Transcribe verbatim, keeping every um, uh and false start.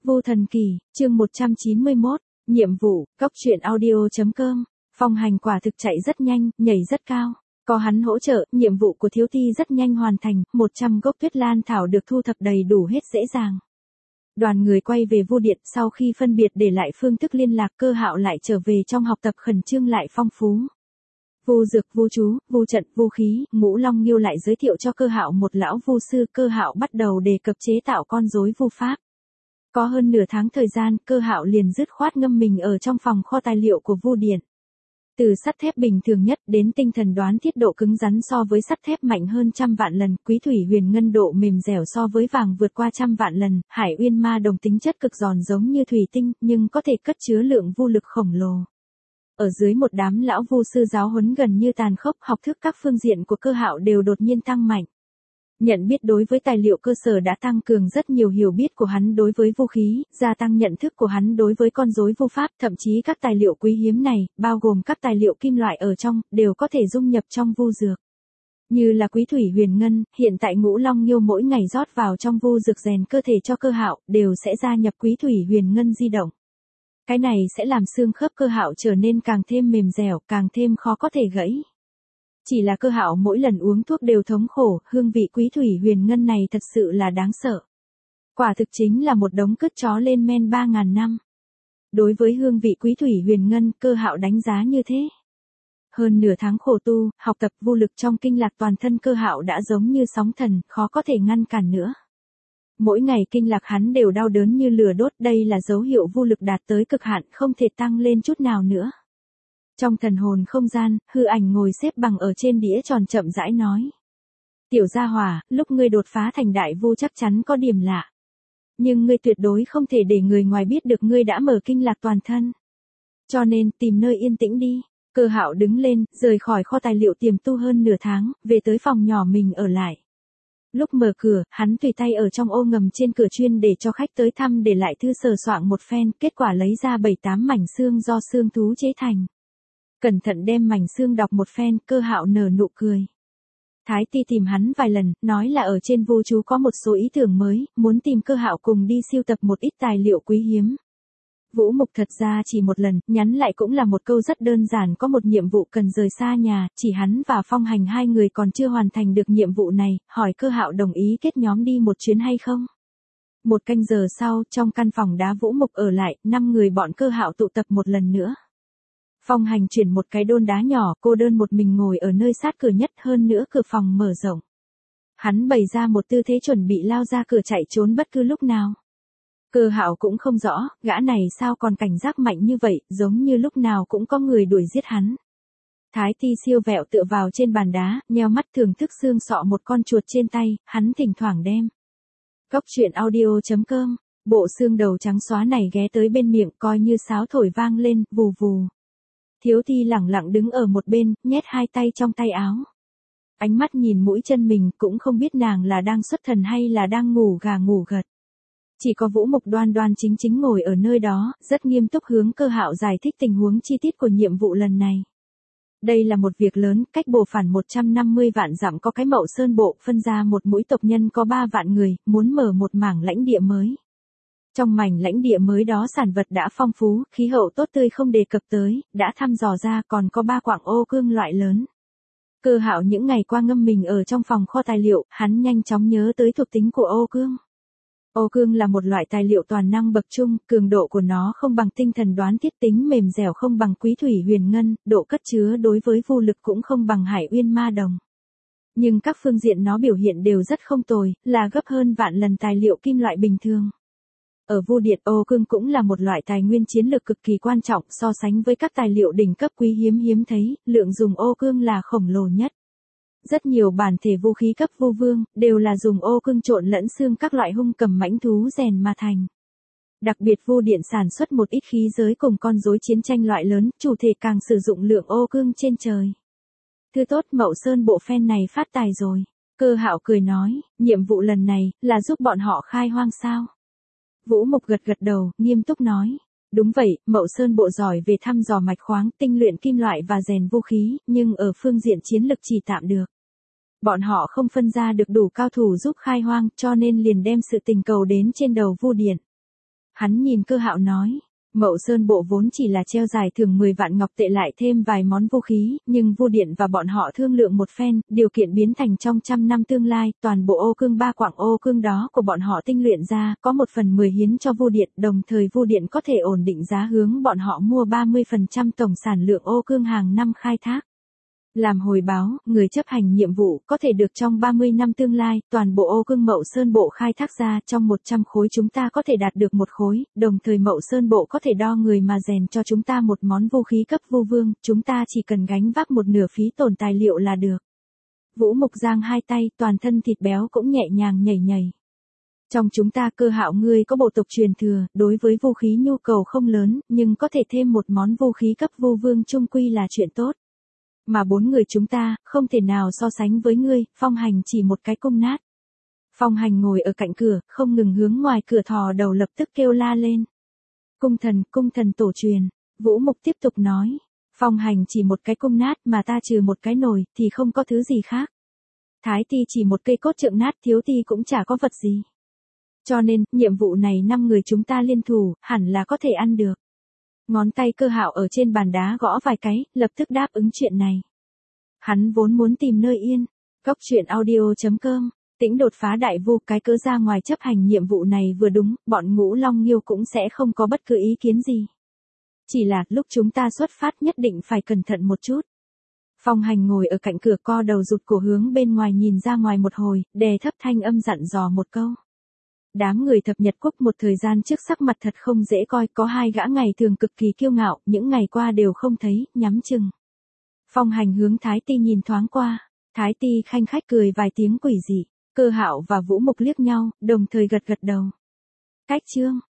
Vu Thần Kỳ, chương một trăm chín mươi mốt, nhiệm vụ, cóc truyện audio.com, Phong Hành quả thực chạy rất nhanh, nhảy rất cao. Có hắn hỗ trợ, nhiệm vụ của Thiếu Ti rất nhanh hoàn thành, một trăm gốc tuyết lan thảo được thu thập đầy đủ hết dễ dàng. Đoàn người quay về Vu Điện, sau khi phân biệt để lại phương thức liên lạc, Cơ Hạo lại trở về trong học tập khẩn trương lại phong phú. Vu dược, vu chú, vu trận, vu khí, Ngũ Long Nghiêu lại giới thiệu cho Cơ Hạo một lão vu sư. Cơ Hạo bắt đầu đề cập chế tạo con rối vu pháp. Có hơn nửa tháng thời gian, Cơ Hạo liền dứt khoát ngâm mình ở trong phòng kho tài liệu của Vu Điện. Từ sắt thép bình thường nhất đến tinh thần đoán thiết độ cứng rắn so với sắt thép mạnh hơn trăm vạn lần, quý thủy huyền ngân độ mềm dẻo so với vàng vượt qua trăm vạn lần, hải uyên ma đồng tính chất cực giòn giống như thủy tinh, nhưng có thể cất chứa lượng vu lực khổng lồ. Ở dưới một đám lão vu sư giáo huấn gần như tàn khốc, học thức các phương diện của Cơ Hạo đều đột nhiên tăng mạnh. Nhận biết đối với tài liệu cơ sở đã tăng cường rất nhiều hiểu biết của hắn đối với vũ khí, gia tăng nhận thức của hắn đối với con rối vu pháp, thậm chí các tài liệu quý hiếm này, bao gồm các tài liệu kim loại ở trong, đều có thể dung nhập trong vu dược. Như là quý thủy huyền ngân, hiện tại Ngũ Long Nghiêu mỗi ngày rót vào trong vu dược rèn cơ thể cho Cơ Hạo, đều sẽ gia nhập quý thủy huyền ngân di động. Cái này sẽ làm xương khớp Cơ Hạo trở nên càng thêm mềm dẻo, càng thêm khó có thể gãy. Chỉ là Cơ Hạo mỗi lần uống thuốc đều thống khổ, hương vị quý thủy huyền ngân này thật sự là đáng sợ. Quả thực chính là một đống cứt chó lên men ba ngàn năm. Đối với hương vị quý thủy huyền ngân, Cơ Hạo đánh giá như thế. Hơn nửa tháng khổ tu, học tập vu lực trong kinh lạc, toàn thân Cơ Hạo đã giống như sóng thần, khó có thể ngăn cản nữa. Mỗi ngày kinh lạc hắn đều đau đớn như lửa đốt, đây là dấu hiệu vu lực đạt tới cực hạn, không thể tăng lên chút nào nữa. Trong thần hồn không gian, hư ảnh ngồi xếp bằng ở trên đĩa tròn chậm rãi nói. Tiểu gia hỏa, lúc ngươi đột phá thành đại vu chắc chắn có điểm lạ. Nhưng ngươi tuyệt đối không thể để người ngoài biết được ngươi đã mở kinh lạc toàn thân. Cho nên, tìm nơi yên tĩnh đi. Cơ Hạo đứng lên, rời khỏi kho tài liệu tiềm tu hơn nửa tháng, về tới phòng nhỏ mình ở lại. Lúc mở cửa, hắn tùy tay ở trong ô ngầm trên cửa chuyên để cho khách tới thăm để lại thư sờ soạng một phen, kết quả lấy ra bảy tám mảnh xương do xương thú chế thành. Cẩn thận đem mảnh xương đọc một phen, Cơ Hạo nở nụ cười. Thái Ti tìm hắn vài lần, nói là ở trên vu chú có một số ý tưởng mới, muốn tìm Cơ Hạo cùng đi siêu tập một ít tài liệu quý hiếm. Vũ Mục thật ra chỉ một lần, nhắn lại cũng là một câu rất đơn giản, có một nhiệm vụ cần rời xa nhà, chỉ hắn và Phong Hành hai người còn chưa hoàn thành được nhiệm vụ này, hỏi Cơ Hạo đồng ý kết nhóm đi một chuyến hay không. Một canh giờ sau, trong căn phòng đá Vũ Mục ở lại, năm người bọn Cơ Hạo tụ tập một lần nữa. Phong Hành chuyển một cái đôn đá nhỏ, cô đơn một mình ngồi ở nơi sát cửa nhất, hơn nữa cửa phòng mở rộng. Hắn bày ra một tư thế chuẩn bị lao ra cửa chạy trốn bất cứ lúc nào. Cơ Hạo cũng không rõ, gã này sao còn cảnh giác mạnh như vậy, giống như lúc nào cũng có người đuổi giết hắn. Thái Ti siêu vẹo tựa vào trên bàn đá, nheo mắt thưởng thức xương sọ một con chuột trên tay, hắn thỉnh thoảng đem. Cóc truyện audio.com, bộ xương đầu trắng xóa này ghé tới bên miệng, coi như sáo thổi vang lên, vù vù. Thiếu Ti lẳng lặng đứng ở một bên, nhét hai tay trong tay áo. Ánh mắt nhìn mũi chân mình, cũng không biết nàng là đang xuất thần hay là đang ngủ gà ngủ gật. Chỉ có Vũ Mục đoan đoan chính chính ngồi ở nơi đó, rất nghiêm túc hướng Cơ Hạo giải thích tình huống chi tiết của nhiệm vụ lần này. Đây là một việc lớn, cách Bồ Phản một trăm năm mươi vạn dặm có cái Mậu Sơn bộ, phân ra một mũi tộc nhân có ba vạn người, muốn mở một mảng lãnh địa mới. Trong mảnh lãnh địa mới đó sản vật đã phong phú, khí hậu tốt tươi không đề cập tới, đã thăm dò ra còn có ba quặng ô cương loại lớn. Cơ Hạo những ngày qua ngâm mình ở trong phòng kho tài liệu, hắn nhanh chóng nhớ tới thuộc tính của ô cương. Ô cương là một loại tài liệu toàn năng bậc trung, cường độ của nó không bằng tinh thần đoán thiết, tính mềm dẻo không bằng quý thủy huyền ngân, độ cất chứa đối với vu lực cũng không bằng hải uyên ma đồng. Nhưng các phương diện nó biểu hiện đều rất không tồi, là gấp hơn vạn lần tài liệu kim loại bình thường. Ở Vu Điện, ô cương cũng là một loại tài nguyên chiến lược cực kỳ quan trọng, so sánh với các tài liệu đỉnh cấp quý hiếm hiếm thấy, lượng dùng ô cương là khổng lồ nhất. Rất nhiều bản thể vũ khí cấp vu vương, đều là dùng ô cương trộn lẫn xương các loại hung cầm mãnh thú rèn mà thành. Đặc biệt Vu Điện sản xuất một ít khí giới cùng con rối chiến tranh loại lớn, chủ thể càng sử dụng lượng ô cương trên trời. Thứ tốt, Mậu Sơn bộ phen này phát tài rồi. Cơ Hạo cười nói, nhiệm vụ lần này, là giúp bọn họ khai hoang sao? Vũ Mục gật gật đầu, nghiêm túc nói. Đúng vậy, Mậu Sơn bộ giỏi về thăm dò mạch khoáng, tinh luyện kim loại và rèn vũ khí, nhưng ở phương diện chiến lực chỉ tạm được. Bọn họ không phân ra được đủ cao thủ giúp khai hoang, cho nên liền đem sự tình cầu đến trên đầu Vu Điện. Hắn nhìn Cơ Hạo nói. Mậu Sơn Bộ vốn chỉ là treo giải thưởng mười vạn ngọc tệ lại thêm vài món vũ khí, nhưng Vu Điện và bọn họ thương lượng một phen, điều kiện biến thành trong trăm năm tương lai, toàn bộ ô cương ba quặng ô cương đó của bọn họ tinh luyện ra, có một phần mười hiến cho Vu Điện, đồng thời Vu Điện có thể ổn định giá hướng bọn họ mua ba mươi phần trăm tổng sản lượng ô cương hàng năm khai thác. Làm hồi báo, người chấp hành nhiệm vụ có thể được trong ba mươi năm tương lai, toàn bộ ô cương Mậu Sơn Bộ khai thác ra trong một trăm khối chúng ta có thể đạt được một khối, đồng thời Mậu Sơn Bộ có thể đo người mà rèn cho chúng ta một món vũ khí cấp vu vương, chúng ta chỉ cần gánh vác một nửa phí tổn tài liệu là được. Vũ Mục giang hai tay, toàn thân thịt béo cũng nhẹ nhàng nhảy nhảy. Trong chúng ta Cơ Hạo ngươi có bộ tộc truyền thừa, đối với vũ khí nhu cầu không lớn, nhưng có thể thêm một món vũ khí cấp vu vương chung quy là chuyện tốt. Mà bốn người chúng ta, không thể nào so sánh với ngươi, Phong Hành chỉ một cái cung nát. Phong Hành ngồi ở cạnh cửa, không ngừng hướng ngoài cửa thò đầu lập tức kêu la lên. Cung thần, cung thần tổ truyền, Vũ Mục tiếp tục nói. Phong Hành chỉ một cái cung nát mà ta trừ một cái nồi, thì không có thứ gì khác. Thái Ti chỉ một cây cốt trượng nát, Thiếu Ti cũng chả có vật gì. Cho nên, nhiệm vụ này năm người chúng ta liên thủ, hẳn là có thể ăn được. Ngón tay Cơ Hạo ở trên bàn đá gõ vài cái, lập tức đáp ứng chuyện này. Hắn vốn muốn tìm nơi yên. Cốc truyện audio chấm com, Tĩnh đột phá đại vu, cái cớ ra ngoài chấp hành nhiệm vụ này vừa đúng, bọn Ngũ Long Nghiêu cũng sẽ không có bất cứ ý kiến gì. Chỉ là, lúc chúng ta xuất phát nhất định phải cẩn thận một chút. Phong Hành ngồi ở cạnh cửa co đầu rụt cổ hướng bên ngoài nhìn ra ngoài một hồi, đè thấp thanh âm dặn dò một câu. Đám người Thập Nhật Quốc một thời gian trước sắc mặt thật không dễ coi, có hai gã ngày thường cực kỳ kiêu ngạo, những ngày qua đều không thấy, nhắm chừng. Phong Hành hướng Thái Ti nhìn thoáng qua, Thái Ti khanh khách cười vài tiếng quỷ dị, Cơ Hạo và Vũ Mục liếc nhau, đồng thời gật gật đầu. Cách chương